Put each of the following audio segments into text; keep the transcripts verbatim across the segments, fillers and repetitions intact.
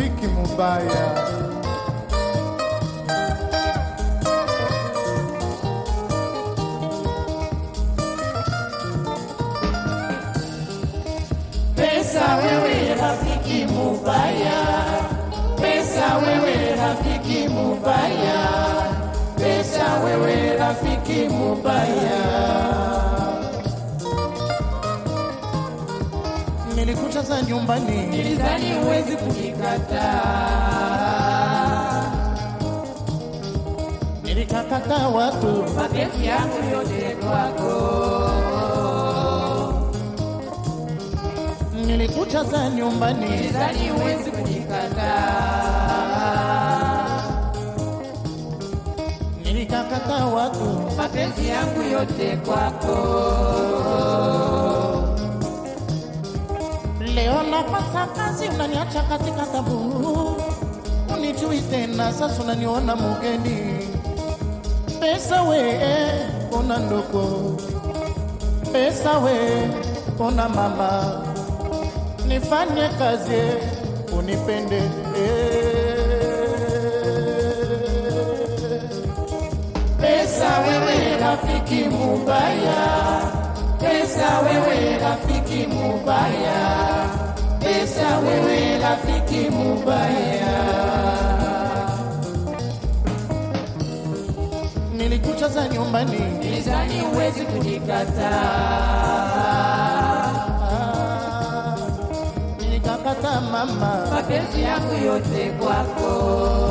rafiki mubaya. Pesa wewe rafiki mubaya, pesa wewe rafiki mubaya, pesa wewe rafiki mubaya. Nilikuta za nyumbani, nilidhani huwezi kunikataa, nilikakata watu, mapenzi yangu yote kwako. Nilikuta za nyumbani, nilidhani huwezi kunikataa, nilikakata watu, mapenzi yangu yote kwako. Leo napata kazi unaniacha katika tabu, unijui tena sasa unaniona mgeni. Pesa we ona ndoko, pesa we ona mama, nifanye kazi unipende. Pesa wewe rafiki mubaya, pesa wewe rafiki mubaya, pesa wewe rafiki mubaya. Nilikuchaza nyumbani, nilidhani huwezi kunikataa, nilikakata mama, mapenzi yangu yote kwako.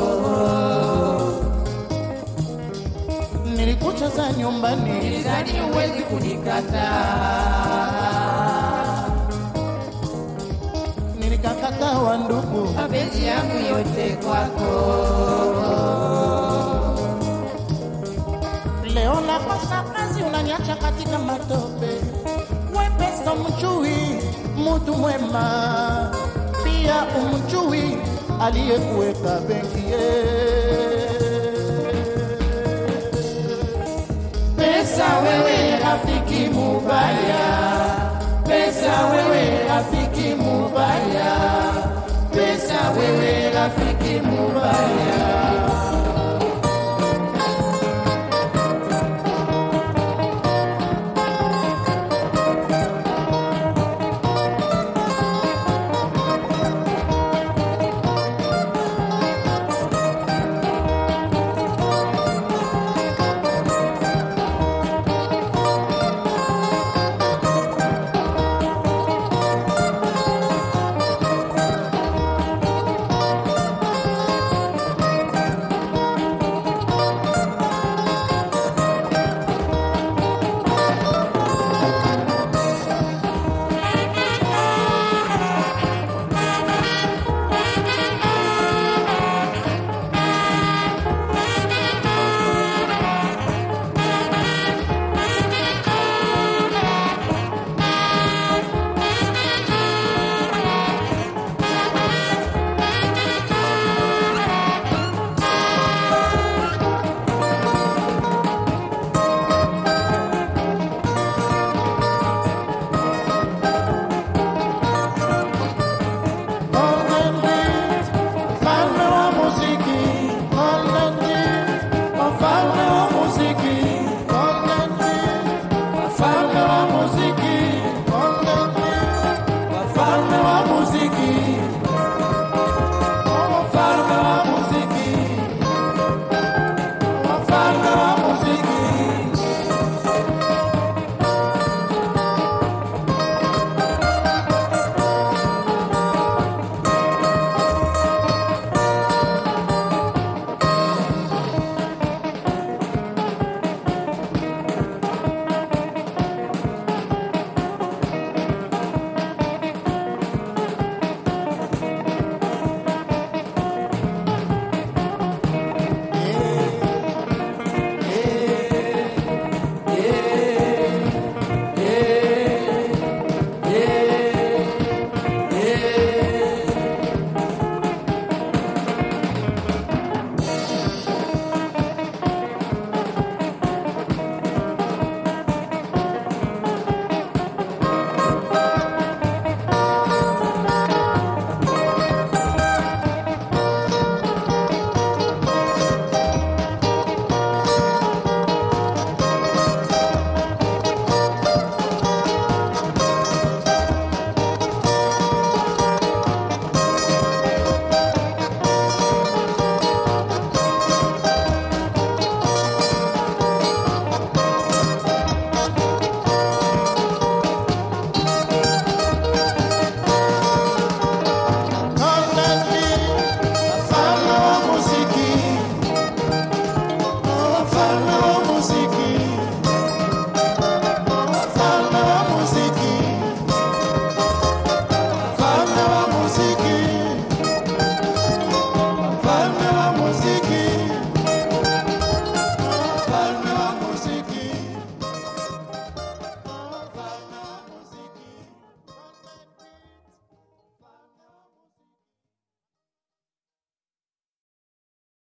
Nilikuchaza nyumbani, nilidhani huwezi kunikataa, nilikakata wa ndugu, mapenzi yangu yote kwako. Leo nakosa kazi unaniacha katika matope. We pesa mchui mtu mwema, pia umchui aliyekuweka benki. Pesa wewe rafiki mubaya, pesa wewe rafiki mubaya, pesa wewe rafiki mubaya.